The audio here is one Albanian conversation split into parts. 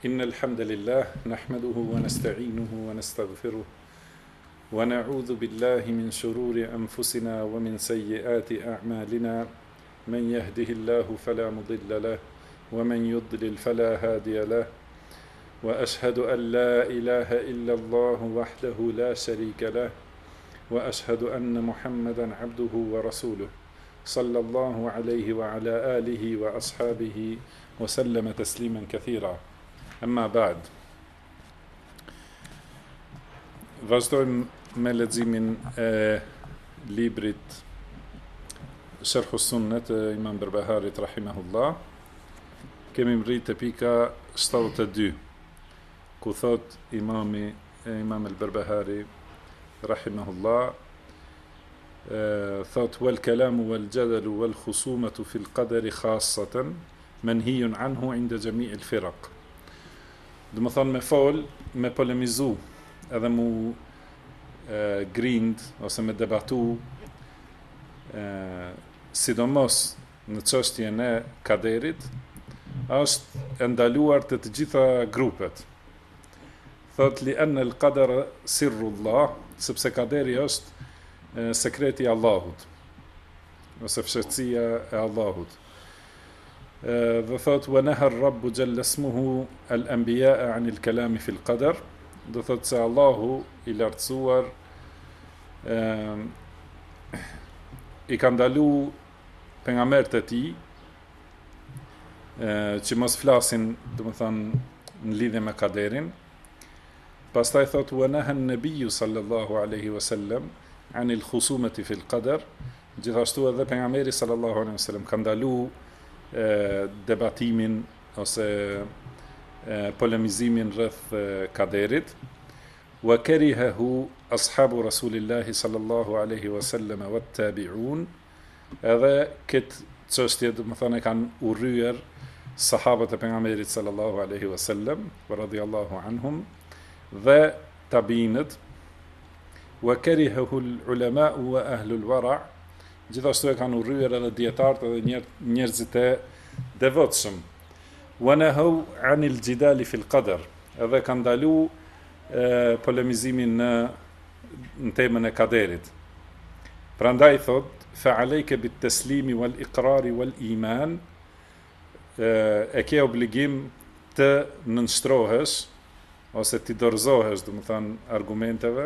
إن الحمد لله نحمده ونستعينه ونستغفره ونعوذ بالله من شرور أنفسنا ومن سيئات أعمالنا من يهده الله فلا مضل له ومن يضلل فلا هادي له وأشهد أن لا إله إلا الله وحده لا شريك له وأشهد أن محمدا عبده ورسوله صلى الله عليه وعلى آله وأصحابه وسلم تسليما كثيرا أما بعد. Vazhdojmë me leximin e librit Sharh Sunnet e Imam Berbeharit rahimahullah. Kemi mbritë te pika 72 ku thot Imam al-Berbehari rahimahullah thot wal kalamu wal jadalu wal khusumatu fil qadari khassatan manhiyun anhu inda jami' al firaq. Do më thonë me fol, me polemizu, edhe mu grind, ose me debatu, sidomos në çështjen e kaderit, është ndaluar të gjitha grupet. Thot li anë el qadar sirrullah, sepse kaderi është sekreti i Allahut, ose fshehtësia e Allahut. Dhe thot wa naha ar-Rabb jalla ismuhu al-anbiya'a 'an al-kalam fi al-qadar. Do thot se Allahu i lartësuar i ka ndalu pejgamberët e tij që mos flasin, domethënë në lidhje me kaderin. Pastaj thot wa naha an-nabiyyu sallallahu alaihi wasallam 'an al-khusumati fi al-qadar. Gjithashtu edhe pejgamberi sallallahu alaihi wasallam ka ndalu debatimin ose polemizimin rreth kaderit. Wa karihahu ashabu rasulillahi sallallahu alaihi wasallam wat tabi'un. Edhe këtë çështje do të thonë kanë urryer sahabët e pejgamberit sallallahu alaihi wasallam wa radiyallahu anhum dhe tabiinët. Wa karihahu al-ulama wa ahlu al-wara'. Gjithashtu e kanë urryer edhe dietarët edhe njerëzit e devotshëm. Wa nahu 'anil jidali fil qadar. Edhe kanë ndalu polemizimin në temën e kaderit. Prandaj thot fa alayka bit taslimi wal iqrari wal iman. E ke obligim të nënshtrohesh ose të dorëzohesh, domethënë argumenteve,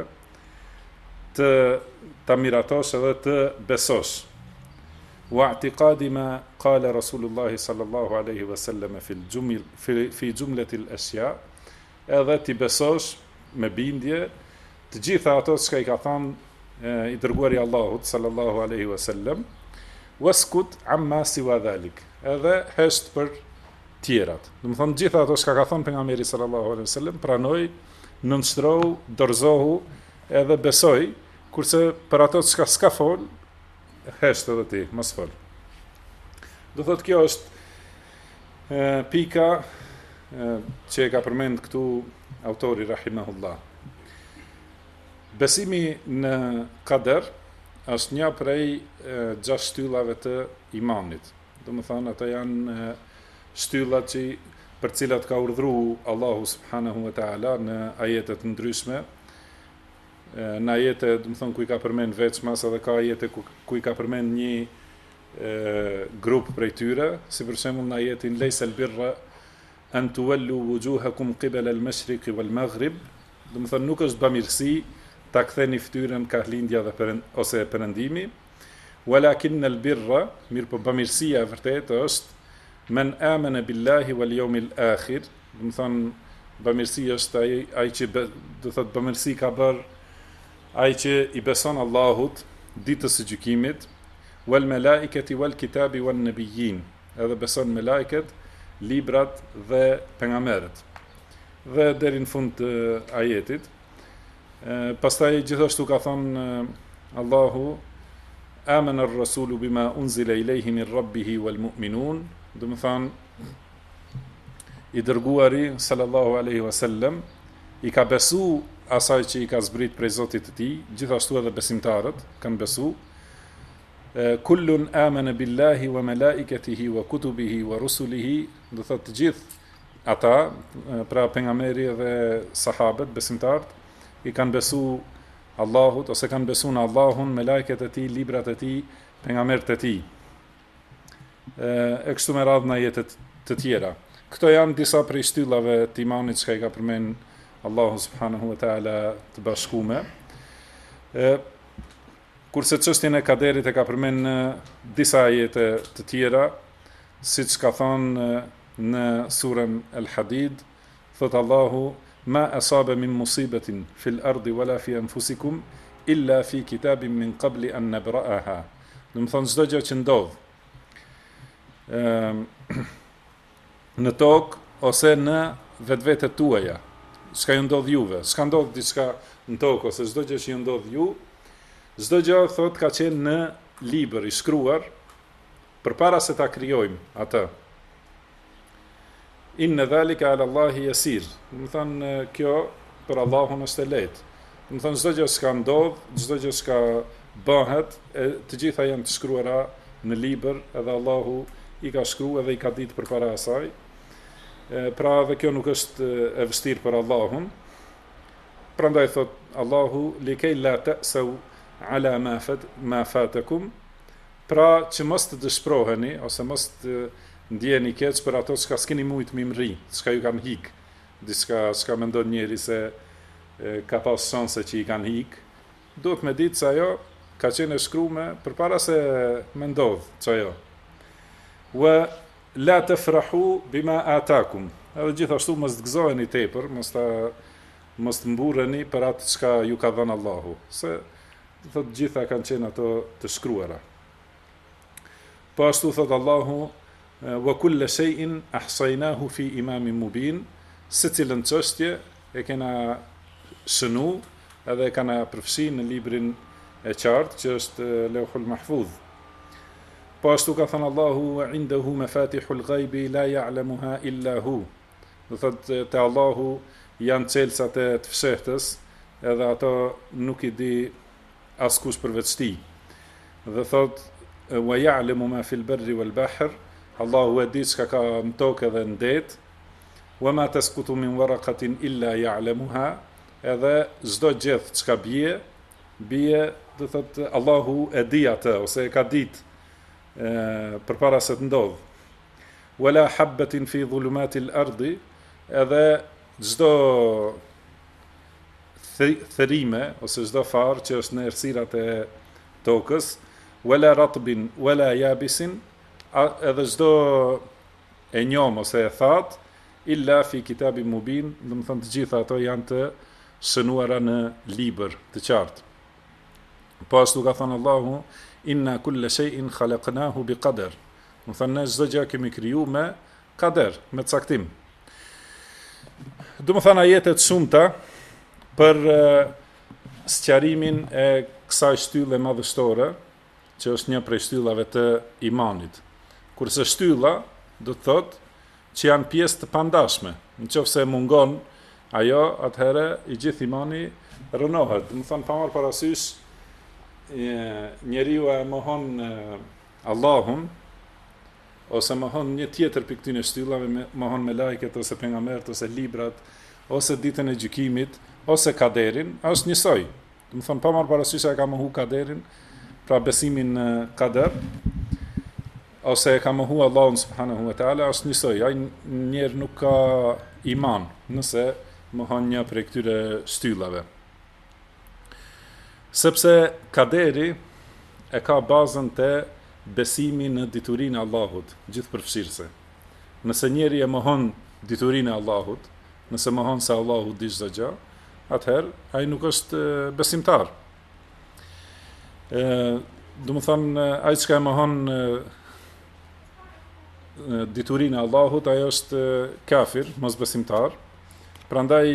të miratosh edhe të besosh. Wa i'tiqadi ma qala Rasulullah sallallahu alaihi wasallam fi jumlati al-ashya. Edhe të besosh me bindje të gjitha ato që i ka thënë i dërguari i Allahut sallallahu alaihi wasallam. Waskut amma siwa dhalik. Edhe hesht për tjerat. Do të thonë gjitha ato që ka thënë pejgamberi sallallahu alaihi wasallam, pranoj, nënshtrohu, dorëzohu edhe besoj. Kurse për ato që s'ka fol, hesht edhe ti, mos fol. Do thot kjo është pika që e ka përmend këtu autori rahimahullah. Besimi në kader është një prej 6 shtyllave të imanit. Do të thonë ato janë shtyllat për cilat ka urdhëruar Allahu subhanahu wa taala në ajete të ndryshme. Në ajete, do të thonë, ku i ka përmend veçmas, edhe ka ajete ku i ka përmend një grup prej tyre, si për shembull në ajetin laysa al-birra an tuwallu wujuhakum qibala al-mashriqi wal-maghrib. Do të thonë nuk është bamirësi ta ktheni fytyrën ka lindja dhe ose perëndimi. Walakin al-birra, mirë po bamirësia e vërtetë është men amana billahi wal yawmil akhir. Do të thonë bamirësia është ai që do thotë bamirësi ka bërë ai që i beson Allahut, ditës së gjykimit, wal malaikati wal kitabi wan nabiyyin, edhe beson me lajket, librat dhe pejgamberët. Dhe deri në fund të ajetit. Pastaj gjithashtu ka thënë Allahu amana ar-rasulu bima unzila ilayhi min rabbih wal mu'minun. Do të thonë i dërguari sallallahu alaihi wasallam i ka besu asaj që i ka zbrit prej Zotit të tij, gjithashtu edhe besimtarët kanë besu. Kullun amana billahi wa malaikatihi wa kutubihi wa rusulihi, do thotë të gjithë ata, pra pejgamberi dhe sahabët, besimtarët, i kanë besu Allahut, ose kanë besu në Allahun, me lajket e tij, librat e tij, pejgamberët e tij. E kështu me radhë në jetet të tjera. Këto janë disa prej shtyllave të imanit që i ka përmend Allahu subhanahu wa taala të bashkume. Kurse çështjen e kaderit e ka përmend në disa ajete të tjera, siç ka thënë në surën Al-Hadid, thot Allahu: "Ma asaba min musibatin fil ardi wala fi anfusikum illa fi kitabin min qabli an nabra'aha." Do të thonë çdo gjë që ndodh në tokë ose në vetvetet tuaja, çka ju ndodh juve, s'ka ndodh diçka në tokë ose çdo gjë që ju ndodh ju, çdo gjë thot ka qenë në libër i shkruar përpara se ta krijojmë atë. Inna dhalika ala Allahi yasir. Do të thonë kjo për Allahun është e lehtë. Do të thonë çdo gjë që ndodh, çdo gjë që bëhet, të gjitha janë të shkruara në libër, edhe Allahu i ka shkruar dhe i ka ditë përpara asaj. Pra dhe kjo nuk është e vështirë për Allahun. Prandaj thot Allahu: "Likay la ta'sau ala ma fatakum", pra që mos të dëshpëroheni ose mos të ndjeni keq për ato që s'keni mujt me mri, çka ju kanë hik, diçka çka mendon njeri se ka pas shanse që i kanë hik, duhet me ditë se ajo ka qenë e shkruar përpara se me ndodh çajo. Wa la tafrahu bima atakum. Edhe gjithashtu mos të gëzoheni tepër, mos të mburreni për atë çka ju ka dhënë Allahu, se thot gjitha kanë qenë ato të shkruara. Po ashtu thot Allahu: "Wa kullu shay'in ahsaynahu fi imamin mubin", se cilën çështje e kena shënu edhe e kana përfshi në librin e qartë që është Lauhul Mahfuz. Po ashtu ka thënë Allahu: "Indahu mafatihul ghaibi la ya'lamuha illa hu". Do thotë te Allahu janë çelësat e të fshehtës, edhe ato nuk i di askush përveç tij. Dhe thotë: "Wa ya'lamu ma fil barri wal bahr", Allahu e di çka ka në tokë dhe në det. "Wa ma tasqutu min waraqatin illa ya'lamuha", edhe çdo gjë çka bie, do thotë Allahu e di atë ose e ka ditë përpara se të ndodh. "Wala habatin fi dhulumatil ardi", edhe çdo thërime ose çdo farë që është në errësirat e tokës, "wala ratbin wala yabisin", edhe çdo e njom ose e thatë, "illa fi kitabin mubin", do të thonë të gjitha ato janë të shënuara në libër të qartë. Po ashtu ka thënë Allahu: "Inna kulla shay'in khalaqnahu biqadar", do të thonë ne çdo gjë kemi kriju me kader, me caktim. Do të thonë ajete të shumta për sqarimin e kësaj shtylle madhështore, që është një prej shtyllave të imanit. Kurse shtylla do të thotë që janë pjesë të pandashme. Nëse mungon ajo, atëherë i gjithë imani rënohet. Do të thonë pa marrë parasysh njeriu e mohon Allahun ose mohon një tjetër për këtyne shtyllave, mohon me lajket ose pejgamberët ose librat ose ditën e gjykimit ose kaderin, është njësoj. Do të thonë pa marrë parasysh e ka mohu kaderin, pra besimin në kader, ose e ka mohu Allahun subhanahu wa taala, është njësoj. Ai njerë nuk ka iman nëse mohon një prej këtyre shtyllave. Sepse kaderi e ka bazën të besimi në diturinë e Allahut, gjithëpërfshirëse. Nëse njeri e mohon diturinë e Allahut, nëse mohon se Allahu di çdo gjë, atëherë ai nuk është besimtar. Do të thonë ai që e mohon diturinë e Allahut, ai është kafir, mos besimtar. Prandaj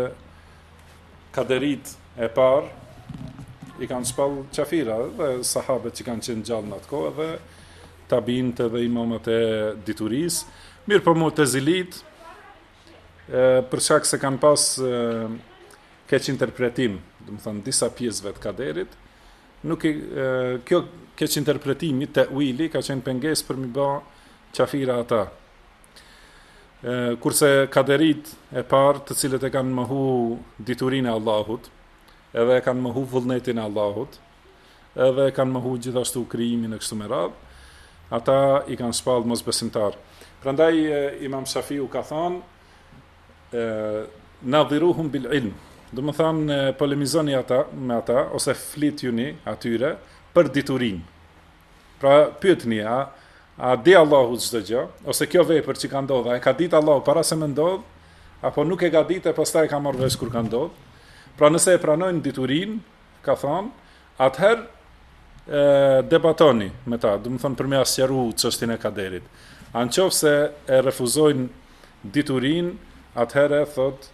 kaderit e parë i kanë shpall qafira dhe sahabët që kanë qenë gjallë në atë kohë dhe tabiinët dhe imamat e diturisë. Mirë po Mu'tazilit, për shkak se kanë pas keq interpretim, do të thonë disa pjesëve të kaderit, kjo keq interpretimi, ta'wili, ka qenë pengesë për mi bë qafira ata. Kurse kaderit e parë, të cilët e kanë mohu diturinë e Allahut, edhe e kanë mohu vullnetin e Allahut, edhe e kanë mohu gjithashtu krijimin e kështu me radhë, ata i kanë shpallë mosbesimtar. Prandaj Imam Shafiu ka thënë nadhiruhum bil ilm. Do të thonë polemizoni me ata ose flitjuni atyre për diturinë. Pra pyetni a di Allahu çdo gjë, ose kjo vepër që ka ndodhur, e ka ditë Allahu para se më ndodh, apo nuk e ka ditë e pastaj ka marrë vesh kur ka ndodhur. Pra nëse e pranojnë diturinë, ka thënë, atëherë debatoni me ta, do të thonë për me asqaru çështjen e kaderit. Anqofse e refuzojnë diturinë, atëherë thot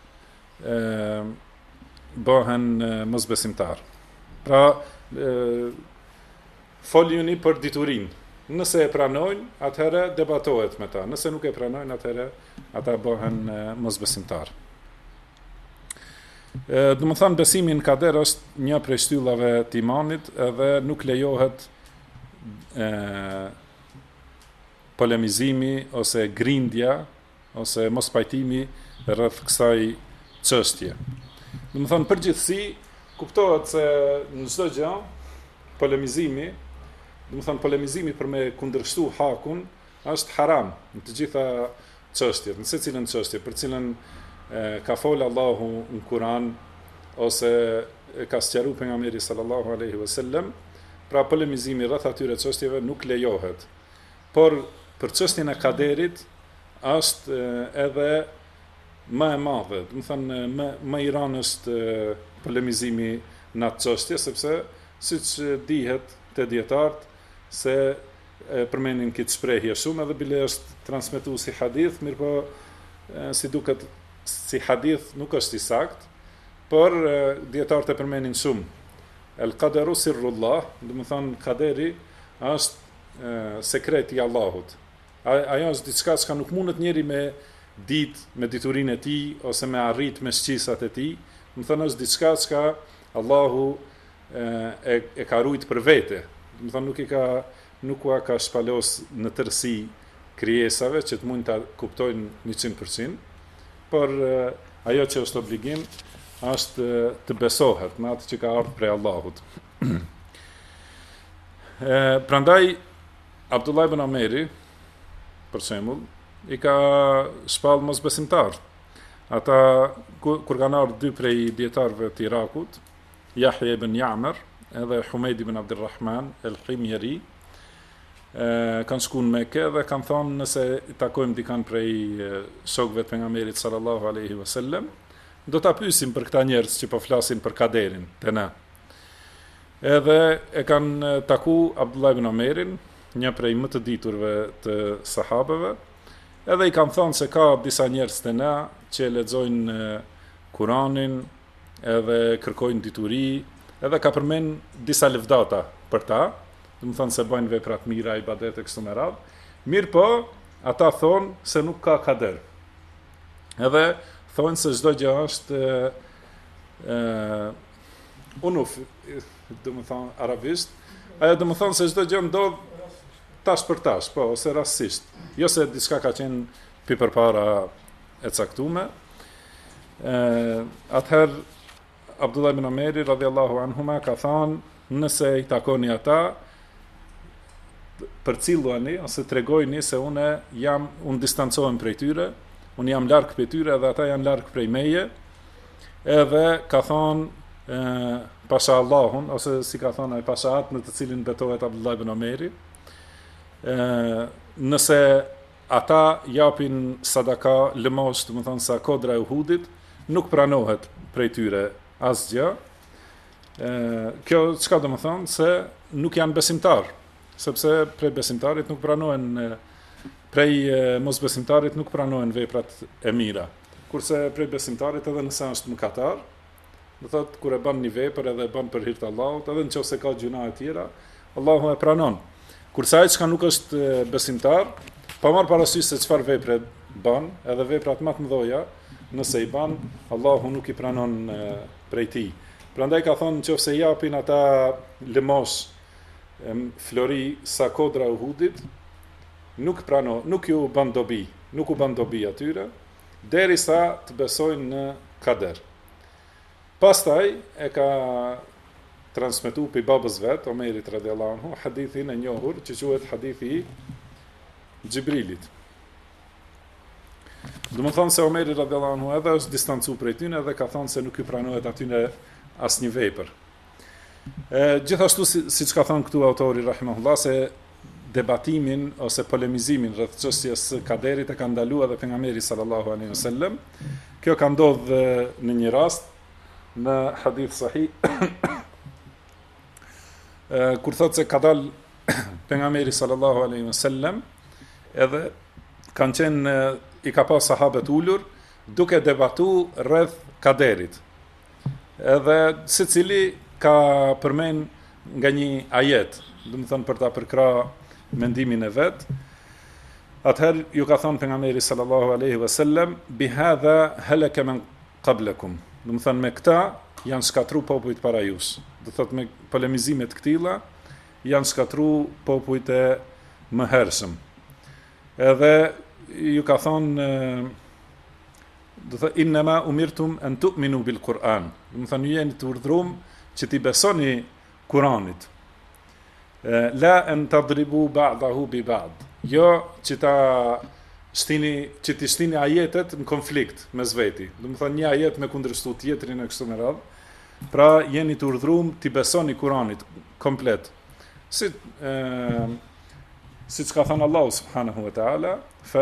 bëhen mosbesimtar. Pra foljuni për diturinë. Nëse e pranojnë, atëherë debatohet me ta. Nëse nuk e pranojnë, atëherë ata bëhen mosbesimtar. Do të thonë besimi në kader është një prej shtyllave të imanit, edhe nuk lejohet polemizimi ose grindja ose mos pajtimi rreth kësaj çështje. Do të thonë përgjithësi kuptohet se në çdo gjë polemizimi, do të thonë polemizimi për me kundërshtu hakun është haram në të gjitha çështjet, në secilën çështje për cilën ka folë Allahu në Kur'an ose ka sqaruar pejgamberi sallallahu alaihi wasallam, pra polemizimi rreth atyre çështjeve nuk lejohet. Por për çështjen e kaderit është edhe më e madhe, do të thonë më i rëndë është polemizimi në atë çështje, sepse siç dihet te dietarët se përmenin këtë shprehje shumë, edhe bile është transmetuar si hadith, mirëpo si duket si hadith nuk është i saktë, por dietarët e përmenin shumë. El qadaru sirrullah, do të thonë kaderi është sekreti i Allahut. Ajo është diçka që nuk mundet njeri me ditë me diturinë e tij ose me arrit me shqisat e tij. Do të thonë është diçka që Allahu e ka ruajt për vete. Do të thonë nuk ka shpalos në tërësi krijesave që të mund ta kuptojnë 100%, por ajo që është obligim është të besohet me atë që ka ardhur prej Allahut. Prandaj Abdullah ibn Omeri, për shembull, i ka shpall mosbesimtar. Ata kur kanë ardhur dy prej dietarëve të Irakut, Yahya ibn Ya'mar edhe Humeid ibn Abdurrahman el-Himyari, kanë shkuar në Mekë dhe kanë thonë nëse takojmë dikan prej shokëve të pejgamberit sallallahu alaihi wasallam, do ta pyesim për këta njerëz që po flasin për kaderin te na. Edhe e kanë taku Abdullah ibn Omerin, një prej më të diturve të sahabeve, edhe i kanë thonë se ka disa njerëz te na që lexojnë Kur'anin, edhe kërkojnë dituri, edhe ka përmend disa lëvdata për ta, do të thonë se bëjnë vepra të mira, ibadete kështu me radhë. Mirë po, ata thonë se nuk ka kader. Edhe thonë se çdo gjë është unuf, do të thonë arabisht, ajo do të thonë se çdo gjë ndodh tash për tash, po, ose rastësisht. Jo se diçka ka qenë përpara e caktuar. Atëherë Abdullah ibn Omeri radhiyallahu anhuma ka thënë nëse i takoni ata, përcilluani ose tregojni se unë distancohem prej tyre, unë jam larg prej tyre dhe ata janë larg prej meje. Edhe ka thonë pasha Allahun, ose si ka thonë ai pasha atë në të cilin betohet Abdullah ibn Omeri, nëse ata japin sadaka lëmosh, do të thonë sa kodra e Uhudit, nuk pranohet prej tyre asgjë. Kjo çka do të thonë se nuk janë besimtar, sepse prej besimtarit nuk pranohen prej mosbesimtarit nuk pranohen veprat e mira. Kurse prej besimtarit edhe nëse është mëkatar, do thotë kur e bën një vepër edhe e bën për hir të Allahut, edhe nëse ka gjuna e tjera, Allahu e pranon. Kurse ai që nuk është besimtar, pa marr parasysh se çfarë vepre bën, edhe veprat më të mëdha, nëse i bën, Allahu nuk i pranon prej tij. Prandaj ka thonë nëse japin ata lëmosh flori sa kodra Uhudit, nuk ju bën dobi, nuk u bën dobi atyre, derisa të besojnë në kader. Pastaj e ka transmetu për babës vetë, Omerit radiallahu anhu, hadithin e njohur që quhet hadithi i Gjibrilit. Do më thonë se Omeri radiallahu anhu edhe është distancu prej tyne dhe ka thonë se nuk i pranohet atyne asnjë vepër. Gjithashtu si që ka thonë këtu autori rahimahullah, se debatimin ose polemizimin rreth çështjes së kaderit e ka ndaluar edhe pejgamberi sallallahu alaihi wasallam. Kjo ka ndodhur në një rast në hadith sahih kur thotë se ka dal pejgamberi sallallahu alaihi wasallam, edhe kanë qenë i ka pas sahabët ulur duke debatu rreth kaderit. Edhe secili ka përmend nga një ajet, do të thonë për ta përkrahur mendimin e vet. Atëherë ju ka thonë pejgamberi sallallahu alaihi wasallam, bi hadha halaka man qablakum. Do të thonë me këta janë shkatruar popujt para jush. Do thotë me polemizime të këtilla janë shkatruar popujt e mëhershëm. Edhe ju ka thonë, do thotë inma umirtum an tu'minu bil Quran. Do thonë ju jeni të urdhëruar që t'i besoni Kuranit. La an tadribu ba'dahu bi ba'd. Jo që t'i shtini ajetet në konflikt mes veti. Do të thonë një ajet me kundërshtu tjetrin e kështu me radhë. Pra jeni të urdhëruar t'i besoni Kuranit komplet. Siç ka thënë Allahu subhanahu wa ta'ala,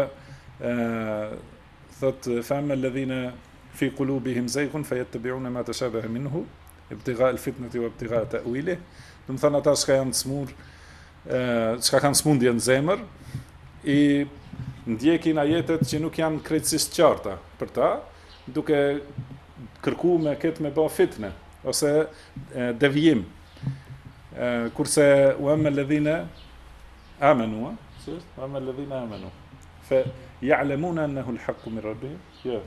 thot fa'amma alladhina fi qulubihim zayghun fayattabi'una ma tashabaha minhu ibtigha al-fitnati wa ibtigha ta'wilih. Do të thonë ata që janë të smur, që kanë smundje në zemër, i ndjekin ajetet që nuk janë krejtësisht qarta për ta, duke kërkuar me këtë me bë fitne ose devijim. Kurse wa amma alladhina amanu, wa amma alladhina amanu fa ya'lamuna annahu al-haqqu min rabbihim. Ja,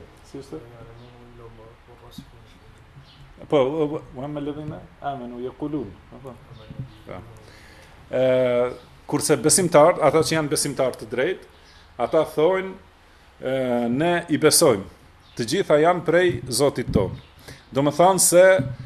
po, wa amma alladhina amanu yaqulun. Kurse besimtar, ata që janë besimtar të drejt, ata thojnë ne i besojmë. Të gjitha janë prej Zotit tonë. Do më thanë se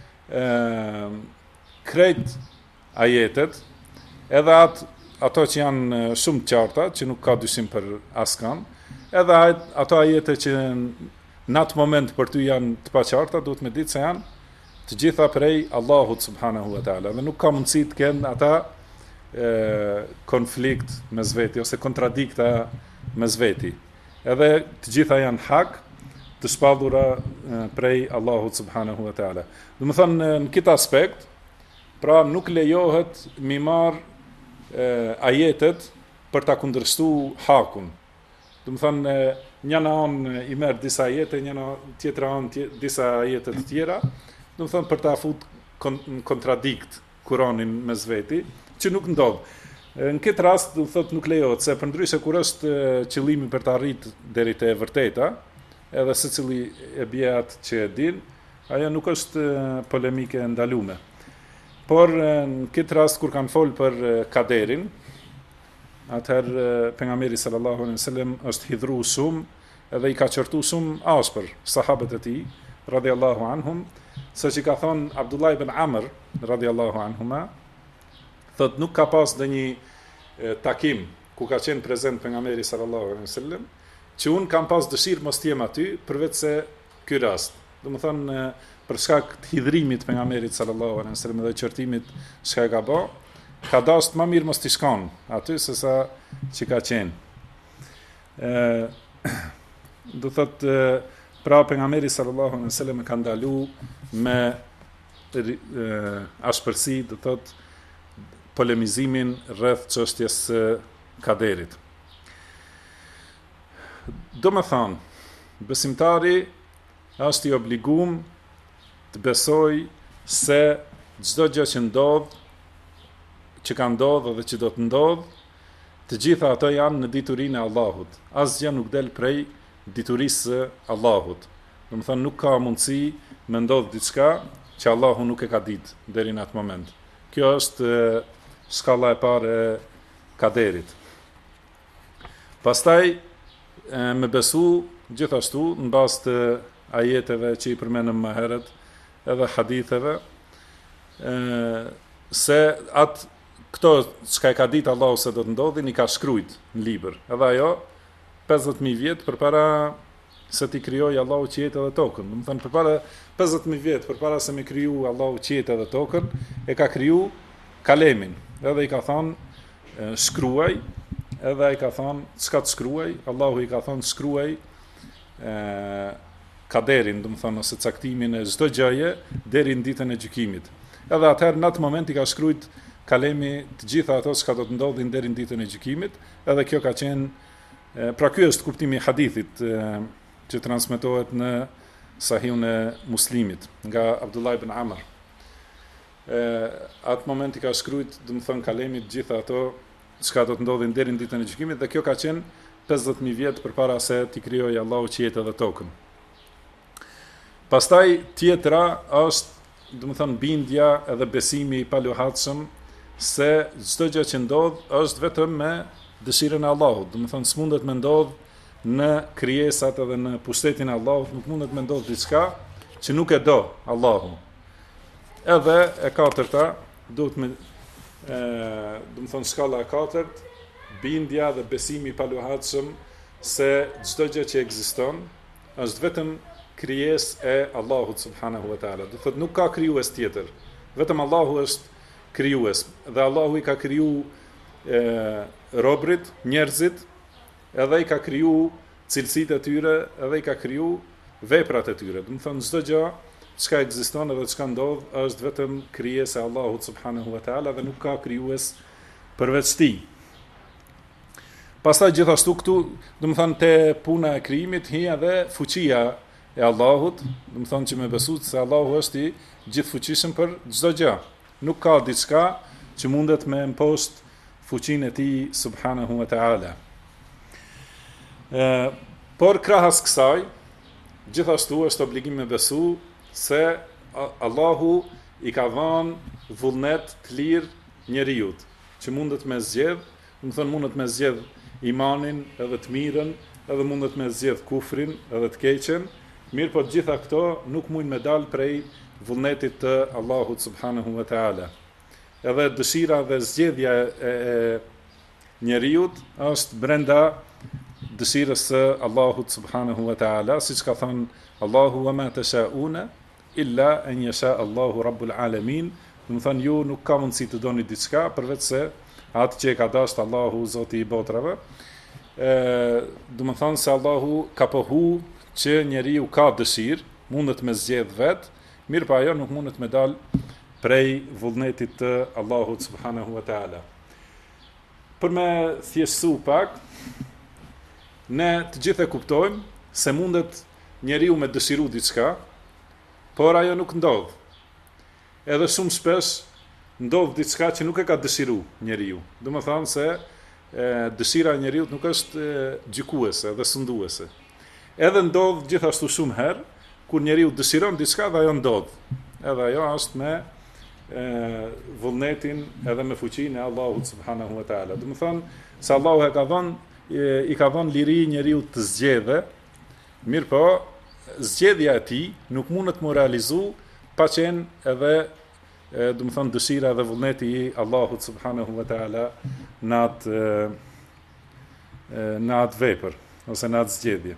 krejt ajetet, edhe ato që janë shumë të qarta, që nuk ka dyshim për askan, edhe ato ajetet që në atë moment për ty janë të paqarta, duhet me ditë se janë të gjitha prej Allahut subhanahu wa ta'ala. Dhe nuk ka mundësi të kenë ata konflikt mes veti, ose kontradikta mes veti. Edhe të gjitha janë hak, të shpallura prej Allahut subhanahu wa ta'ala. Do të thonë në këtë aspekt, pra nuk lejohet mi marr ajetet për ta kundërshtuar hakun. Do të thonë një anë i merr disa ajete, një tjetër anë disa ajete të tjera, do të thonë për ta fut kontradikt Kur'anin mes veti, që nuk ndodh. Në këtë rast do thotë nuk lejohet, se përndryshe kur është qëllimi për të arritur deri te e vërteta, edhe secili e bie atë që e din, ajo nuk është polemike e ndalume. Por në këtë rast kur kanë folë për kaderin, atëherë pejgamberi sallallahu alaihi wasallam është hidhur shumë, edhe i ka qortu shumë ashpër sahabët e tij radhiyallahu anhum, sa që ka thonë Abdullah ibn Amr radhiyallahu anhuma, thot nuk ka pas dhe një takim ku ka qenë prezent pejgamberi sallallahu alaihi wasallam, që unë kam pas dëshirë mos të jem aty përveç se ky rast. Do të thonë për shkak të hidhrimit pejgamberit sallallahu alaihi wasallam dhe qortimit çka ka bë, ka dashur më mirë mos të shkon aty sesa që ka qenë. Do thotë pra pejgamberi sallallahu alaihi wasallam ka ndalu me ashpërsi, do thotë polemizimin rreth çështjes së kaderit. Do më thonë, besimtari është i obliguar të besoj se çdo gjë që ndodh, që ka ndodhur dhe që do të ndodh, të gjitha ato janë në diturinë e Allahut. Asgjë nuk del prej diturisë së Allahut. Do të thonë nuk ka mundësi me ndodh diçka që Allahu nuk e ka ditë deri në atë moment. Kjo është shkalla e parë e kaderit. Pastaj me besu gjithashtu në bazë të ajeteve që i përmenëm më herët edhe haditheve se këto çka e ka ditë Allahu se do të ndodhin i ka shkruajt në libër. Edhe ajo 50.000 vjet përpara se ti krijoi Allahu qiejt edhe tokën. Do të thënë përpara 50.000 vjet përpara se me kriju Allahu qiejt edhe tokën, e ka kriju kalemin. Edhe i ka thënë shkruaj, edhe i ka thënë çka të shkruaj, Allahu i ka thënë shkruaj kaderin, do të thënë ose caktimin e çdo gjëje deri në ditën e gjykimit. Edhe atëherë në atë moment i ka shkruajt kalemi të gjitha ato që do të ndodhin deri në ditën e gjykimit, edhe kjo ka qenë pra ky është kuptimi i hadithit që transmetohet në Sahihun e Muslimit nga Abdullah ibn Amr. Atë moment i ka shkruajt, do të thënë kalemi të gjitha ato që do të ndodhin deri në ditën e gjykimit, dhe kjo ka qenë 50.000 vjet përpara se t'i krijojë Allahu qiejt edhe tokën. Pastaj tjetra është, do të thënë, bindja edhe besimi i paluhatshëm se çdo gjë që ndodh është vetëm me dëshirën e Allahut. Do të thënë s'mundet me ndodh në krijesat edhe në pushtetin e Allahut, nuk mundet me ndodh diçka që nuk e do Allahu. Edhe e katërta duhet me do të thënë skalla e katërt, bindja dhe besimi i paluhatshëm se çdo gjë që ekziston është vetëm krijesë e Allahut subhanahu wa taala. Do thotë nuk ka krijues tjetër. Vetëm Allahu është krijues dhe Allahu i ka kriju robrit, njerëzit, edhe i ka kriju cilësitë e tyre, edhe i ka kriju veprat e tyre. Do të thonë çdo gjë çka ekziston edhe çka ndodh është vetëm krijesë e Allahut subhanahu wa taala dhe nuk ka krijues përveç tij. Pastaj gjithashtu këtu, do të thonë te puna e krijimit hi edhe fuqia e Allahut, do të thonë që me besu se Allahu është i gjithfuqishëm për çdo gjë. Nuk ka diçka që mundet me impost fuqinë e tij subhanahu wa taala. Por krahas kësaj, gjithashtu është obligim me besu se Allahu i ka dhënë vullnet të lirë njeriut, që mundet me zgjedh, do të thonë mundet me zgjedh imanin edhe të mirën, edhe mundet me zgjedh kufrin edhe të keqen. Mirë, po gjitha këto nuk mund me dal prej vullnetit të Allahut subhanahu wa taala. Edhe dëshira dhe zgjedhja e njeriut është brenda dëshirës së Allahut subhanahu wa taala, siç ka thënë Allahu wa ma tashauna illa an yasha Allahu rabbul alamin. Do të thonë ju nuk ka mundësi të doni diçka përveç se atë që e ka dashur Allahu Zoti i botrave. Do të thonë se Allahu ka pohu që njeriu ka dëshirë, mundet me zgjedh vet, mirë pa ajo nuk mundet me dal prej vullnetit të Allahut subhanahu wa taala. Për me thjeshtu pak, ne të gjithë e kuptojmë se mundet njeriu me dëshiru diçka, por ajo nuk ndodh. Edhe shumë shpesh ndodh diçka që nuk e ka dëshiru njeriu. Do të thonë se dëshira e njeriu nuk është gjykuese dhe sunduese. Edhe ndodh gjithashtu shumë herë kur njeriu dëshiron diçka dhe ajo ndodh. Edhe ajo është me vullnetin edhe me fuqinë e Allahut subhanahu wa taala. Do të thonë se Allahu i ka dhënë liri njeriu të zgjedhë, mirë po zgjedhja e tij nuk mundet të realizu pa qenë edhe do të thonë dëshira dhe vullneti i Allahut subhanahu wa taala në atë vepër ose në atë zgjedhje.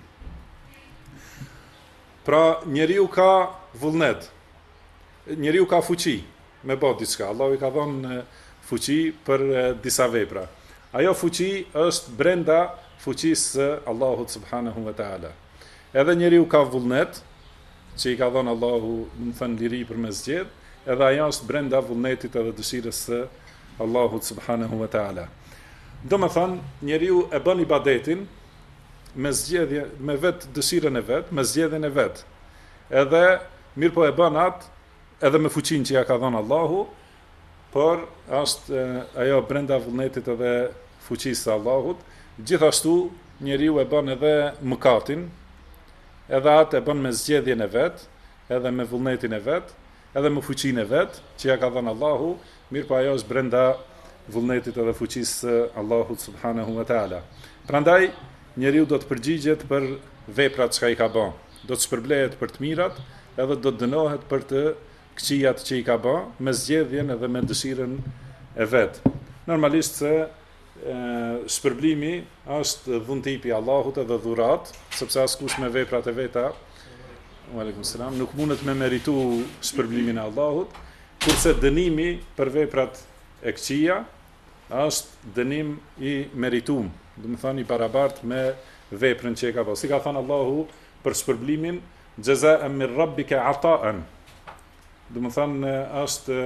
Pra njeriu ka vullnet, njeriu ka fuqi me bë diçka. Allahu i ka dhënë fuqi për disa vepra. Ajo fuqi është brenda fuqisë së Allahut subhanahu wa taala. Edhe njeriu ka vullnet që i ka dhënë Allahu, do të thënë liri për me zgjedh, edhe ajo është brenda vullnetit edhe dëshirës së Allahut subhanahu wa taala. Do të thënë njeriu e bën ibadetin me zgjedhje, me vetë dëshirën e vet, me zgjedhjen e vet. Edhe mirë po e bën atë edhe me fuqinë që ja ka dhënë Allahu, por është ajo brenda vullnetit edhe fuqisë së Allahut. Gjithashtu njeriu e bën edhe mëkatin, edhe atë e bën me zgjedhjen e vet, edhe me vullnetin e vet, edhe me fuqinë e vet që ja ka dhënë Allahu, mirë po ajo është brenda vullnetit edhe fuqisë së Allahut subhanahu wa taala. Prandaj njeriu do të përgjigjet për veprat që i ka bën. Do të shpërblehet për të mirat, edhe do të dënohet për të këqijat që i ka bën, me zgjedhjen edhe me dëshirën e vet. Normalisht se shpërblimi është dhuntipi i Allahut edhe dhurat, sepse askush me veprat e veta, aleikum selam, nuk mundet me meritu shpërblimin e Allahut, kurse dënimi për veprat e këqija është dënim i meritum, do të thonë i barabartë me veprën që e ka bërë. Si ka thënë Allahu për shpërblimin, jaza'an min rabbika ata'an. Do të thonë është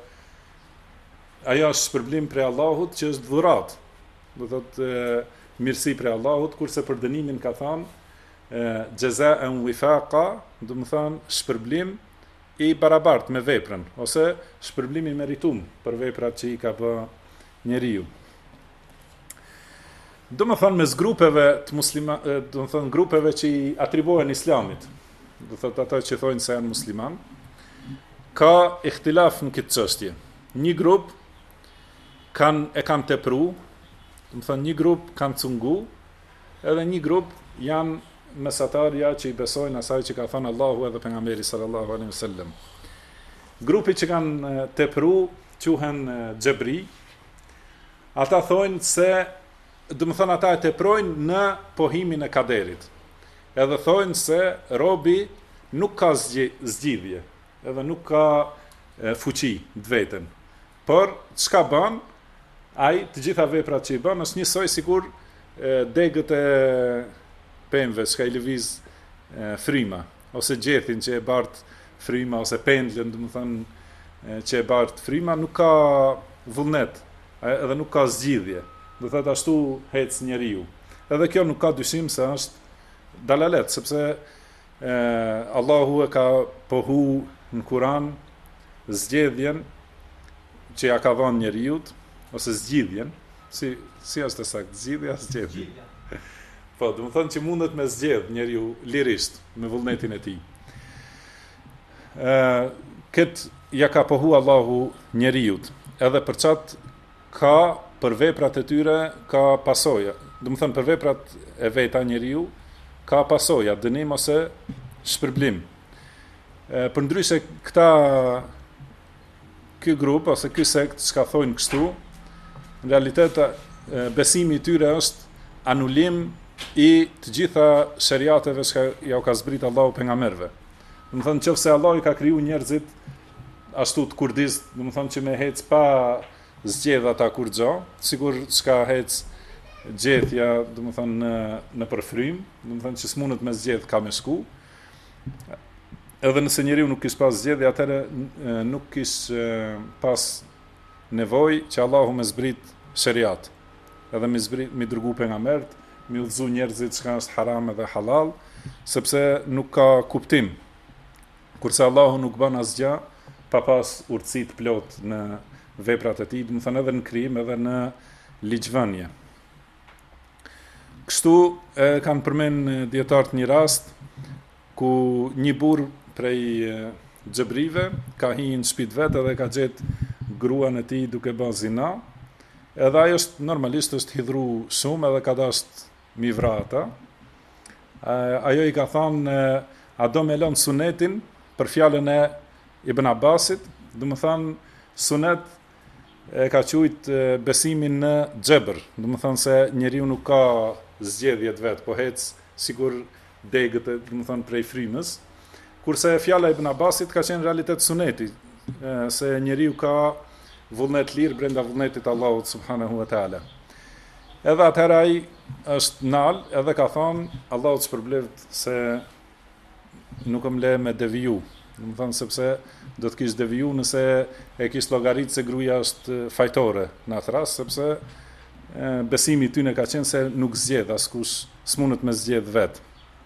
ajo është shpërblim prej Allahut që është dhurat. Do thotë mirësi prej Allahut, kurse për dënimin ka thënë jaza'an wifaqa, do të thonë shpërblim i barabartë me veprën, ose shpërblim i meritum për veprat që i ka bërë njeriu. Do më thënë mes grupeve të do më thënë grupeve që i atribuohen islamit, do thëtë ata që thojnë se janë musliman, ka ihtilaf në këtë çështje. Një grup e kanë tepru, do më thënë një grup kanë cungu, edhe një grup janë mesatarja që i besojnë asaj që ka thënë Allahu edhe pejgamberi sallallahu alaihi wasallam. Grupi që kanë tepru quhen xhebri. Ata thonë se, do më thënë ata e teprojnë në pohimin e kaderit. Edhe thonë se robi nuk ka zgjidhje, edhe nuk ka fuqi të vetën. Por çka bën, ai të gjitha veprat që i bën është njësoj sikur degët e pemëve që i lëviz fryma, ose gjethin që e bart fryma, ose pendlën, do më thënë që e bart fryma, nuk ka vullnet, edhe nuk ka zgjidhje. Do thotë ashtu hec njeriu. Edhe kjo nuk ka dyshim se është dalalet, sepse Allahu e ka pohu në Kur'an zgjedhjen që ja ka dhënë njeriut, ose zgjidhjen, si është e saktë, zgjidhja, zgjedhja. Po, do të thonë që mundet me zgjedh njeriu lirisht me vullnetin e tij. Këtë ja ka pohu Allahu njeriut, edhe për çat ka për veprat e tyre ka pasoja. Do të thënë për veprat e veta njeriu ka pasoja, dënim ose shpërblim. Përndryshe ky grup ose ky sekt çka thonë kështu, në realitet besimi i tyre është anulim i të gjitha shariateve që ja u ka zbrit Allahu pejgamberëve. Do të thënë nëse Allahu i ka kriju njerëzit ashtu të kurdist, do të thënë që me hec pa zgjedh ata kur gjo, sigur çka hec gjethja, do të thënë në përfrym, do të thënë që s'mundet me zgjedh ka me shku. Edhe nëse njeriu nuk kish pas zgjedhje, atëherë nuk kish pas nevojë që Allahu me zbrit shariat. Edhe me dërgu pejgambert, me udhëzu njerëzit çka është haram edhe halal, sepse nuk ka kuptim. Kurse Allahu nuk bën asgjë pa pas urtësi të plot në veprat e tij, do të thënë edhe në krijim edhe në ligjvënie. Kështu kanë përmend dietarët një rast ku një burr prej xhebrive ka hyrë në shtëpitë vet edhe ka gjetë gruan e tij duke bën zina. Edhe ajo është normalisht është hidhru shumë edhe ka dashur mi vrata. Ajo i ka thënë a do me lënë sunetin për fjalën e Ibn Abbasit, do të thënë sunet e ka quajt besimin në xhebr, do të thënë se njeriu nuk ka zgjedhje vet, po hec sigur degët, do të thënë prej frymës. Kurse fjala e Ibn Abbasit ka qenë realitet suneti, se njeriu ka vullnet lirë brenda vullnetit Allahut subhanahu wa taala. Edhe atëherë ai është nal, edhe ka thonë Allahu të shpërbleft se nuk më le me deviju. Do të thonë sepse do të kish deviju nëse e kish llogarit se gruaja është fajtore në atë rast, sepse besimi i tyre ka qenë se nuk zgjedh askush, s'mundet me zgjedh vet.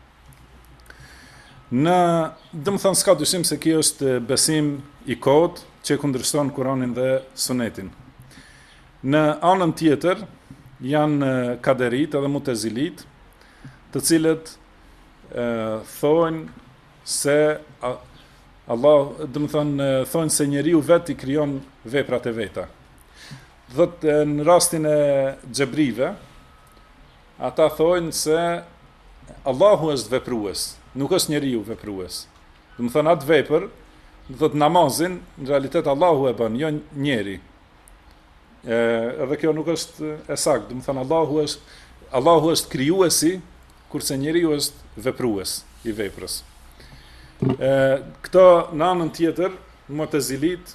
Do të thonë s'ka dyshim se kjo është besim i kot që kundërshton Kur'anin dhe Sunetin. Në anën tjetër janë kaderit edhe mutezilit, të cilët thonë se Allah, do të thonë se njeriu vet i krijon veprat e veta. Në rastin e xhebrive, ata thojnë se Allahu është veprues, nuk është njeriu veprues. Do të thonë atë vepër, do të thotë namazin, në realitet Allahu e bën, jo njeri. Edhe kjo nuk është e saktë, do të thonë Allahu është krijuesi, kurse njeriu është veprues i veprës. Këto në anën tjetër, Mu'tazilit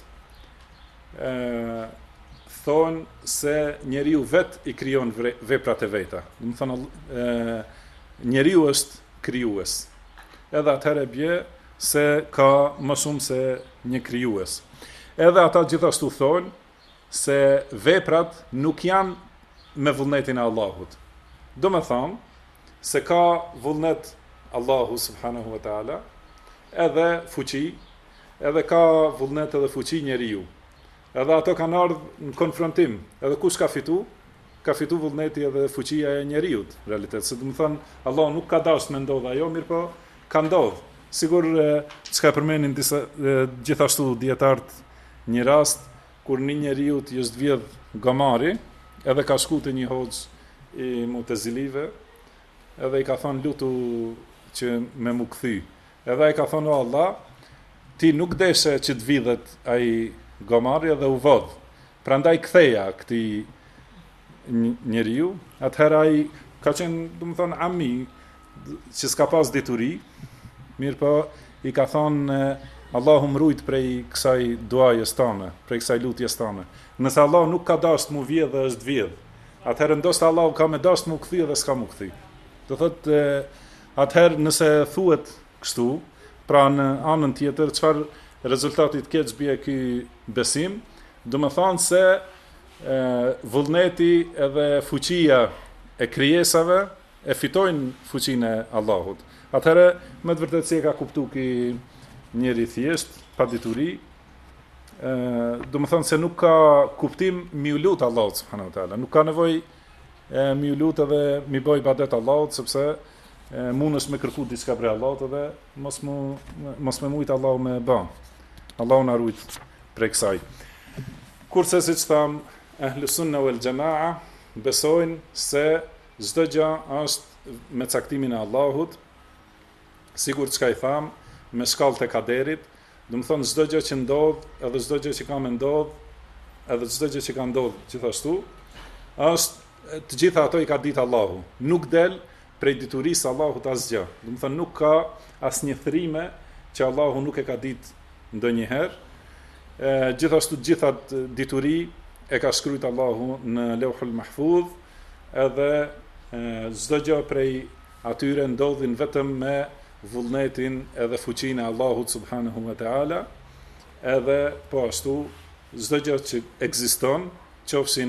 thonë se njeriu vet i krijon veprat e veta. Do të thonë njeriu është krijues. Edhe atëherë bie se ka më shumë se një krijues. Edhe ata gjithashtu thonë se veprat nuk janë me vullnetin e Allahut. Do me thonë se ka vullnet Allahu subhanahu wa ta'ala, edhe fuqi, edhe ka vullnet edhe fuqi njeriu. Edhe ato kanë ardhur në konfrontim, edhe kush ka fitu vullneti edhe fuqia e njeriut, në realitet. Se do të thonë, Allah nuk ka dashur me ndodh ajo, mirë po ka ndodh. Sigur çka përmenin gjithashtu dietarët një rast kur një njeriu i është vjedh gomari, edhe ka shku te një hoxh i Mu'tazilive, edhe i ka thonë lutu që me mu kthy. Edhe ai ka thonë o Allah, ti nuk deshe që të vidhet ai gomari edhe u vodh. Prandaj ktheja këtij njeriu, atëherë ai ka qenë, do të thonë, ami që s'ka pas dituri, mirë po i ka thonë Allahu më rujt prej kësaj duajës tane, prej kësaj lutjes tane. Nëse Allah nuk ka dashur mu vjedh dhe është vjedh, atëherë ndoshta Allahu ka me dashur mu kthy dhe s'ka mu kthy. Do thotë atëherë nëse thuhet kështu, pra në anën tjetër çfarë rezultati të keq bie ky besim, do të thonë se vullneti edhe fuqia e krijesave e fitojnë fuqinë e Allahut. Atëherë me të vërtetë si e ka kuptuar ky njeri thjesht, pa dituri, do të thonë se nuk ka kuptim mi u lut Allahut subhanahu wa taala, nuk ka nevojë mi u lut edhe mi bëj ibadet Allahut, sepse mundesh me kërku diçka prej Allahut edhe mos me mujt Allahu me bë. Allahu na ruaj prej kësaj. Kurse siç tham, Ahlus Sunna wal Jamaa besojnë se çdo gjë është me caktimin e Allahut, sigur çka i tham, me shkallët e kaderit, do të thonë çdo gjë që ndodh, edhe çdo gjë që ka me ndodh, edhe çdo gjë që ka ndodh gjithashtu, është të gjitha ato i ka ditë Allahu. Nuk del prej diturisë Allahut asgjë. Do të thonë nuk ka asnjë thrime që Allahu nuk e ka ditë ndonjëherë. Gjithashtu gjitha dituri e ka shkruajtur Allahu në Lauhul Mahfuz, edhe çdo gjë prej atyre ndodhin vetëm me vullnetin edhe fuqinë e Allahut subhanahu wa taala, edhe po ashtu çdo gjë që ekziston, qofshin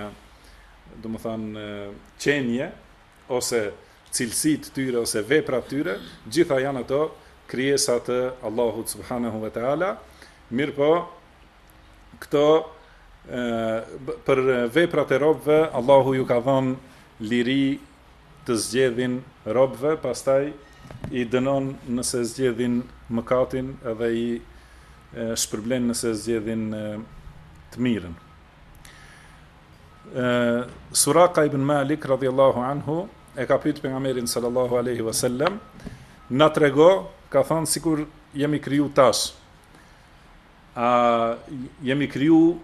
do të thonë qenie ose cilësitë tyre ose veprat tyre, gjitha janë ato krijesa të Allahut subhanahu wa taala. Mirpo këto për veprat e robëve Allahu ju ka dhënë liri të zgjedhin robëve, pastaj i dënon nëse zgjedhin mëkatin edhe i shpërblen nëse zgjedhin të mirën. Suraka ibn Malik radhiyallahu anhu e ka pyet pejgamberin sallallahu alaihi wasallam, na trego, ka thënë sikur jemi kriju tash. Jemi kriju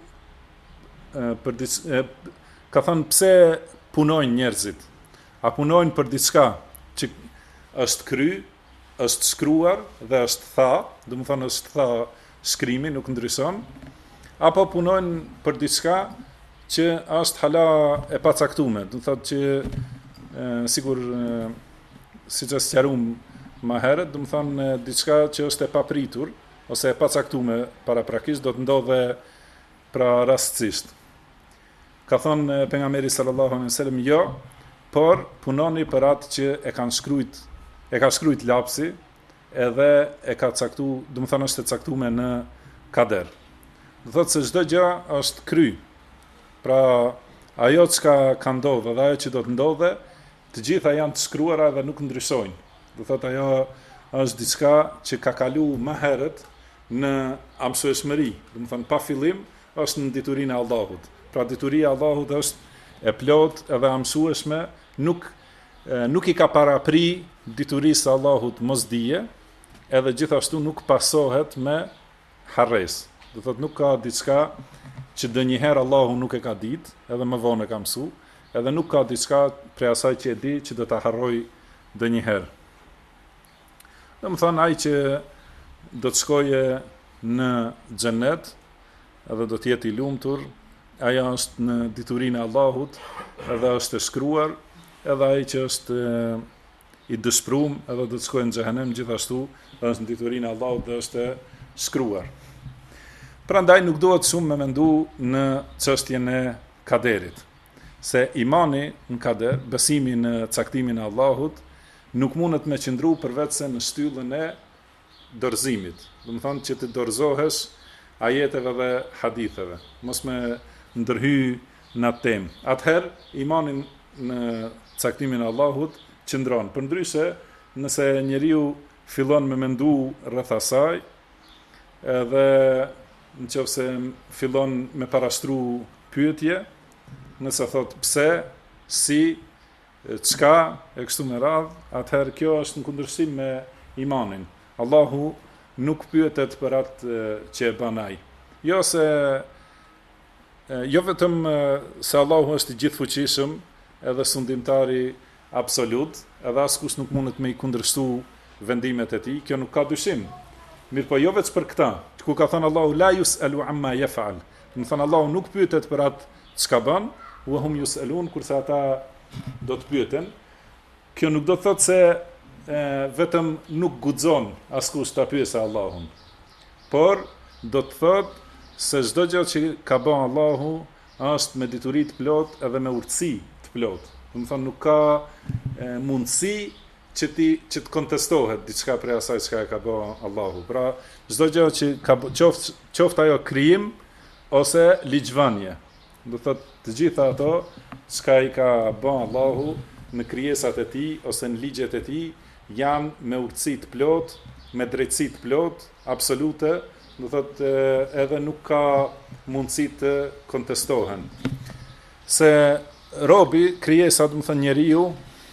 ka thënë pse punojnë njerëzit? A punojnë për diçka që është kry, është shkruar dhe është tha, do të thonë është tha shkrimi, nuk ndryshon, apo punojnë për diçka që është hala e pacaktuar, do të thotë që sigur siç e sqaruam më herët, do të thonë diçka që është e papritur ose e pacaktuar paraprakisht, do të ndodhe pra rastësisht. Ka thënë pejgamberi sallallahu alaihi wasallam, jo, por punoni për atë që e ka shkruajt lapsi, edhe e ka caktuar, do të thonë është e caktuar në kader. Do thotë se çdo gjë është kry. Pra ajo çka ka ndodhur dhe ajo që do të ndodhe, të gjitha janë të shkruara dhe nuk ndryshojnë. Do thotë ajo është diçka që ka kaluar më herët në amsueshmëri, do të thonë pa fillim, është në diturinë e Allahut. Pra dituria e Allahut është e plot edhe amsueshme, nuk nuk i ka parapri diturisë Allahut mosdije, edhe gjithashtu nuk pasohet me harres. Do thot nuk ka diçka që dënjëherë Allahu nuk e ka ditë, edhe më vonë e ka mësu, edhe nuk ka diçka prej asaj që e di që do ta harroj dënjëherë. Do më thonë ai që do të shkoje në xhenet, edhe do të jetë i lumtur, aja është në diturinë e Allahut, edhe është e shkruar, edhe ai që është i dëshpëruar, edhe do të shkojë në xhehenem gjithashtu, është në diturinë e Allahut dhe është e shkruar. Prandaj nuk duhet shumë me mendu në çështjen e kaderit, se imani në kader, besimi në caktimin e Allahut, nuk mundet me qëndru përveç se në shtyllën e dorëzimit. Do të thonë që të dorëzohesh ajeteve dhe haditheve, mos me ndërhy në atë temë. Atëherë imani në caktimin e Allahut qëndron. Përndryshe, nëse njeriu fillon me mendu rreth asaj, edhe nëse fillon me parashtru pyetje, nëse thot pse, si, çka, e kështu me radhë, atëherë kjo është në kundërshtim me imanin. Allahu nuk pyetet për atë që e bën ai. Jo vetëm se Allahu është i gjithfuqishëm, edhe sundimtari absolut, edhe askush nuk mundet me i kundërshtu vendimet e tij, kjo nuk ka dyshim. Mirë po jo veç për këta, ku ka thënë Allahu la yus'alu amma yaf'al. Do të thonë Allahu nuk pyetet për atë çka bën, wa hum yus'alun, kurse ata do të pyeten. Kjo nuk do të thotë se vetëm nuk guxon askush ta pyesë Allahun. Por do të thotë se çdo gjë që ka bën Allahu është me dituri të plot edhe me urtësi të plot. Do të thonë nuk ka mundësi që të kontestohet diçka prej asaj çka e ka bën Allahu. Pra çdo gjë që ka qoftë ajo krijim ose ligjvënie. Do thotë të gjitha ato çka i ka bën Allahu në krijesat e tij ose në ligjet e tij janë me urtësi të plot, me drejtësi të plot, absolute, do thotë edhe nuk ka mundësi të kontestohen. Se robi, krijesa, do të thonë njeriu,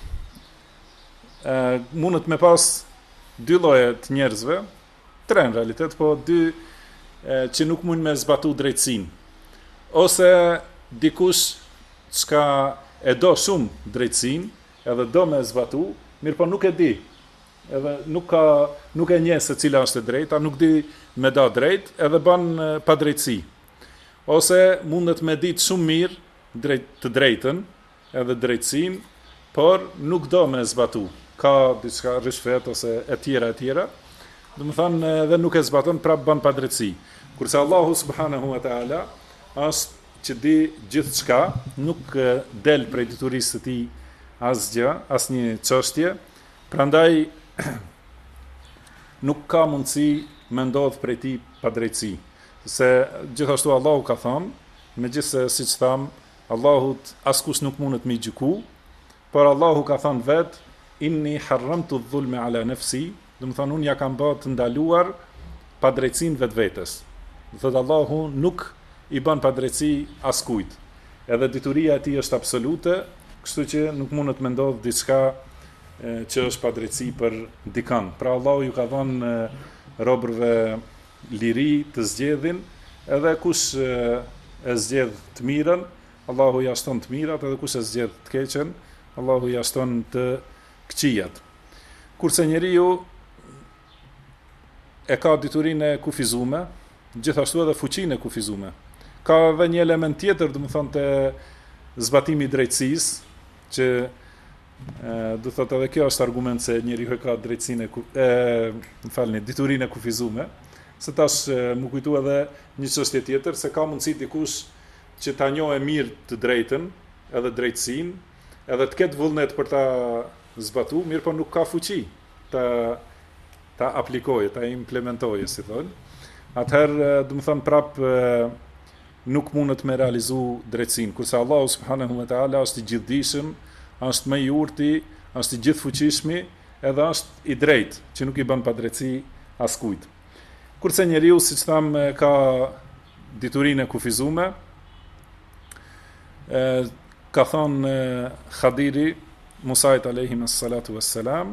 mundet me pas dy lloje të njerëzve, tre në realitet, po dy që nuk mund me zbatu drejtësinë. Ose dikush çka e do shumë drejtësinë, edhe do me zbatu, mirë po nuk e di. Edhe nuk e njeh se cila është e drejta, nuk di me da drejt, edhe bën pa drejtësi. Ose mundet me ditë shumë mirë të drejtën, edhe drejtësinë, por nuk do me zbatu. Ka diçka rishfet ose e tjera. Do të thonë edhe nuk e zbaton, prap bën pa drejtësi. Kurse Allahu subhanahu wa taala është që di gjithçka, nuk del prej diturisë së tij asgjë, asnjë çështje. Prandaj nuk ka mundësi me ndodh prej tij pa drejtësi. Se gjithashtu Allahu ka thënë, megjithse siç tham, Allahut askush nuk mundet me gjyku, por Allahu ka thënë vetë, inni harramtu dhulme ala nafsi, do të thonë unë ja kam bërë të ndaluar pa drejtësinë vetvetes. Do thotë Allahu nuk i bën pa drejtësi askujt. Edhe dituria e tij është absolute, kështu që nuk mundet me ndodh diçka që është pa drejtësi për dikën. Pra Allahu ju ka dhënë robërve liri të zgjedhin, edhe kush e zgjedh të mirën, Allahu ja shton të mirat, edhe kush e zgjedh të keqen, Allahu ja shton të këqijat. Kurse njeriu e ka diturinë e kufizume, gjithashtu edhe fuqinë e kufizume. Ka edhe një element tjetër, do të thonë te zbatimi i drejtësisë, që do thotë edhe kjo është argument se njeriu e ka drejtësinë diturinë e kufizume, se tash më kujtu edhe një çështje tjetër, se ka mundësi dikush që ta njohë mirë të drejtën, edhe drejtësinë, edhe të ketë vullnet për ta zbatu, mirë po nuk ka fuqi ta aplikojë, ta implementojë, si thonë. Atëherë, do të thonë prap nuk mundet me realizu drejtësinë, kurse Allahu subhanahu wa taala është i gjithdijshëm, është më i urti, është i gjithfuqishmi, edhe është i drejtë, që nuk i bën pa drejtësi askujt. Kurse njeriu, siç tham, ka diturinë e kufizuar, ka thonë Khadiri, Musait alayhi salatu wassalam,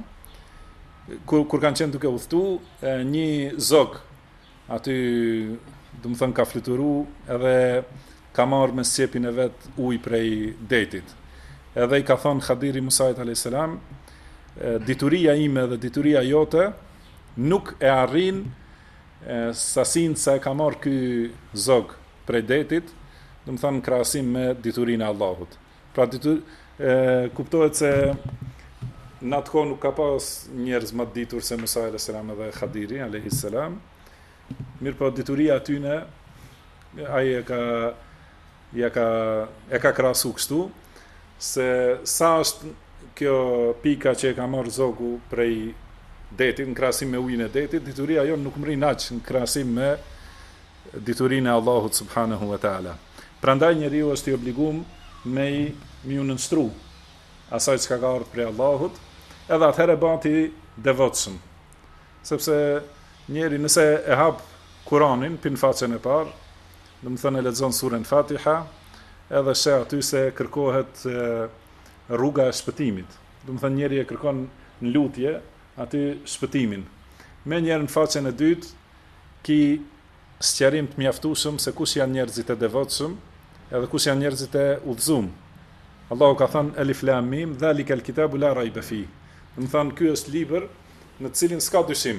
kur kanë qenë duke udhëtu, një zog aty, do të thënë, ka fluturu edhe ka marrë me sqepin e vet ujë prej detit. Edhe i ka thonë Khadiri Musait alayhis salam, dituria ime dhe dituria jote nuk e arrin sasinë sa e ka marrë ky zog prej detit, do të thënë krahasim me diturinë e Allahut. Pra kuptohet se në atë kohë nuk ka pas njerëz më të ditur se Musa alayhis salam edhe Khadiri alayhis salam. Mirë, po dituria atyne ai e ka krahasu kështu se sa është kjo pika që e ka marrë zogu prej detit në krahasim me ujin e detit, dituria jon nuk mrin aq në krahasim me diturinë e Allahut subhanahu wa taala. Prandaj njeriu është i obliguar me u nënstru asaj që ka ardhur prej Allahut, edhe atëherë bëti devotshëm. Sepse njeri nëse e hap Kur'anin pin faqen e parë, do të thënë e lexon surën Fatiha, edhe sheh aty se kërkohet rruga e shpëtimit. Do të thënë njeri e kërkon në lutje aty shpëtimin. Me njerë në faqen e dytë, ki sqarim të mjaftueshëm se kush janë njerëzit e devotshëm, edhe kush janë njerëzit e udhëzuar. Allahu ka thënë Alif Lam Mim, dhalika al-kitabu la rayba fi. Do të thënë ky është libër në të cilin s'ka dyshim.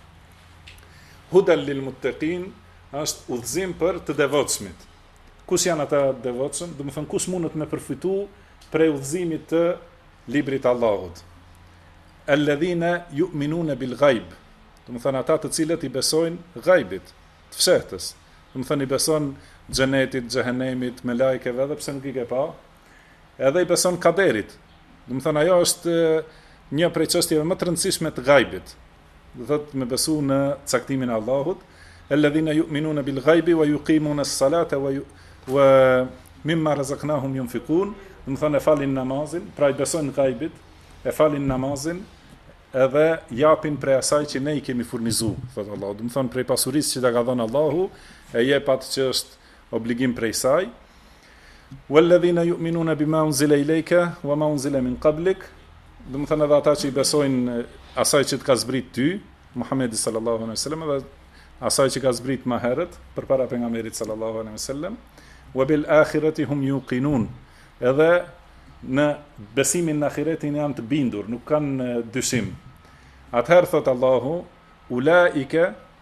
Hudal lil muttaqin, është udhëzim për të devotshmit. Kush janë ata devotshëm? Do të thënë kush mundet me përfitu prej udhëzimit të librit të Allahut. Alladhina yu'minuna bil ghaib. Do të thënë ata të cilët i besojnë ghaibit, të fshehtës. Do të thënë i beson xhenetit, xhehenemit, me lajkeve, edhe pse nuk i ke pa. Edhe i beson kaderit. Do të thënë ajo është një prej çështjeve më të rëndësishme të ghaibit. Do thotë me besu në caktimin e Allahut. Alladhina yu'minuna bil ghaibi wa yuqimuna as-salata wa mimma razaqnahum yunfiqun. Do të thënë e falin namazin, pra i besojnë ghaibit, e falin namazin, edhe japin prej asaj që ne i kemi furnizuar, thotë Allahu. Do të thënë prej pasurisë që ta ka dhënë Allahu, e jep atë që është obligim prej saj. Walladhina yu'minuna bima unzila ilayka wa ma unzila min qablik. Do të thënë edhe ata që i besojnë asaj që të ka zbrit ty, Muhamedi sallallahu alaihi wasallam, edhe asaj që ka zbrit më herët përpara pejgamberit sallallahu alaihi wasallam, wa bil akhirati hum yuqinun. Edhe në besimin në ahiretin janë të bindur, nuk kanë dyshim. Atëherë thot Allahu, ulaika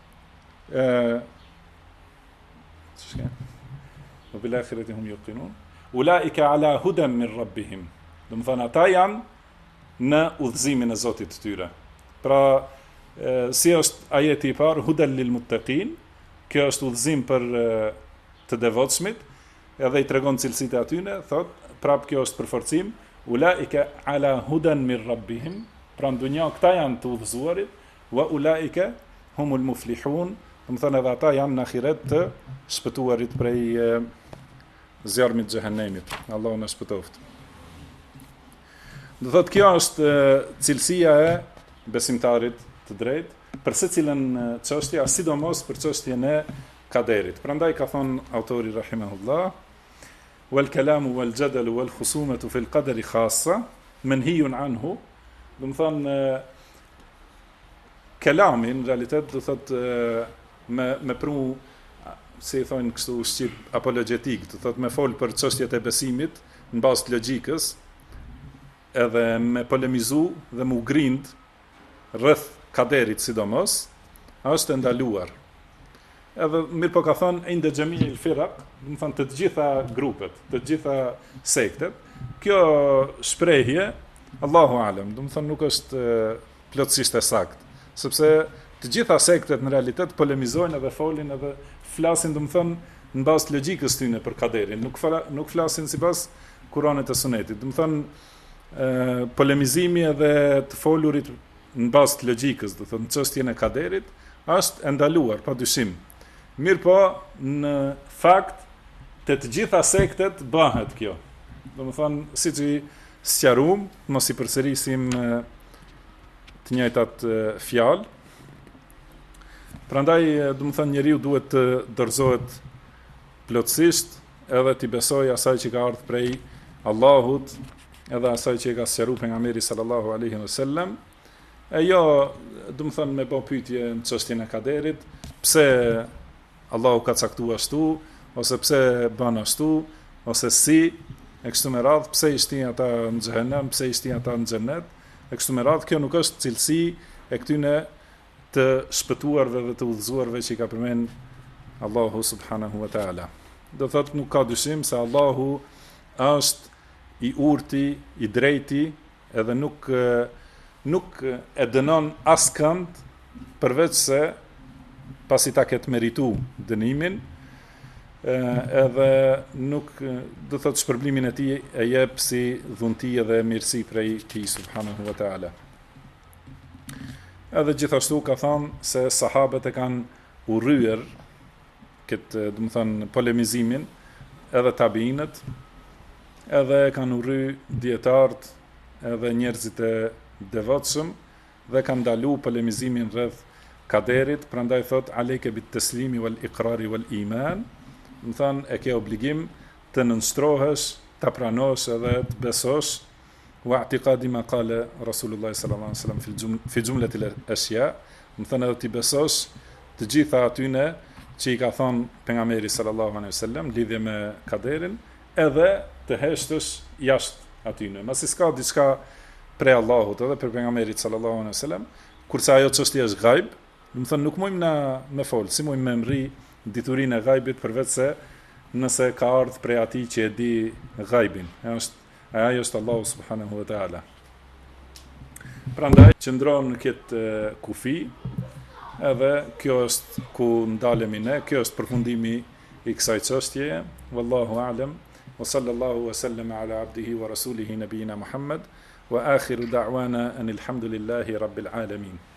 wa bil akhirati hum yuqinun, ulaika ala hudan min rabbihim. Do të thënë ata janë në udhëzimin e Zotit të tyre. Pra, si është ajeti i parë, hudal lil muttaqin, kjo është udhëzim për të devotshmit, edhe i tregon cilësitë e atyne, thot, prap kjo është përforcim, ulaika ala hudan min rabbihim, pra në dunja këta janë të udhëzuarit, wa ulaika humul muflihun, do të thënë edhe ata janë në ahiret të shpëtuarit prej zjarmit xhehenemit. Allahu na shpëtoft. Do thotë kjo është cilësia e besimtarit të drejtë për secilën çështje, sidomos për çështjen e kaderit. Prandaj ka thënë autori rahimahullah, wal kalamu wal jadalu wal khusumatu fil qadri khassa manhiyun anhu. Do të thonë kelami në realitet do thotë me pru, si i thonë kështu shqip apologetik, do thotë me fol për çështjet e besimit në bazë të logjikës, edhe me polemizu dhe mu grind rreth kaderit sidomos, është e ndaluar. Edhe mirë po ka thënë inde xhami il firaq, do të thonë të gjitha grupet, të gjitha sektet. Kjo shprehje Allahu alem, do të thonë nuk është plotësisht e saktë, sepse të gjitha sektet në realitet polemizojnë edhe folin edhe flasin, do të thonë në bazë të logjikës tyne për kaderin, nuk flasin sipas Kuranit e Sunetit. Do të thonë polemizimi edhe të folurit në bazë të logjikës, do të thonë çështjen e kaderit, është e ndaluar padyshim. Mirë po, në fakt të gjitha sektet bëhet kjo. Do të thonë, siç i sqaruam, mos i përsërisim të njëjtat fjalë. Prandaj, do të thonë, njeriu duhet të dorëzohet plotësisht edhe të besojë asaj që ka ardhur prej Allahut edhe asaj që e ka sqaruar pejgamberi sallallahu alaihi wasallam. E jo, do të thënë me bë pyetje në çështjen e kaderit, pse Allahu ka caktuar ashtu, ose pse bën ashtu, ose si, e kështu me radhë, pse i shtin ata në xhenem, pse i shtin ata në xhenet, e kështu me radhë, kjo nuk është cilësi e këtyne të shpëtuarve dhe të udhëzuarve që i ka përmend Allahu subhanahu wa taala. Do thotë nuk ka dyshim se Allahu është i urti, i drejti, edhe nuk e dënon askënd përveç se pasi ta ketë meritu dënimin, edhe nuk do thotë shpërblimin e tij e jep si dhunti dhe mirësi prej tij subhanahu wa taala. Edhe gjithashtu ka thënë se sahabët e kanë urryer këtë, do të thënë, polemizimin, edhe tabiinët, edhe kanë urry dietarët, edhe njerëzit e devotshëm, dhe kanë ndalu polemizimin rreth kaderit, prandaj thot aleke bit taslimi wal iqrari wal iman, do të thënë e ke obligim të nënshtrohesh, ta pranosh edhe të besosh, wa i'tiqadi ma qala Rasulullah sallallahu alaihi wasallam fi jumlatil ashya, do të thënë edhe ti besosh të gjitha atyne që i ka thonë pejgamberi sallallahu alaihi wasallam lidhje me kaderin, edhe të heshtësh jashtë atyne. Masi s'ka diçka prej Allahut edhe për pejgamberit sallallahu alaihi wasallam, kurse ajo çështje është gajb, do të thënë nuk mujmë na me fol, si mujmë me mri diturinë e gajbit përveç se nëse ka ardhur prej atij që e di gajbin. Ajo është Allahu subhanahu wa taala. Prandaj qëndron në këtë kufi, edhe kjo është ku ndalemi ne, kjo është përfundimi i kësaj çështjeje. Wallahu a'lam, wa sallallahu wa sallama ala abdihi wa rasulihi nabiyina Muhammad, wa akhiru da'wana anil hamdulillahi rabbil alamin.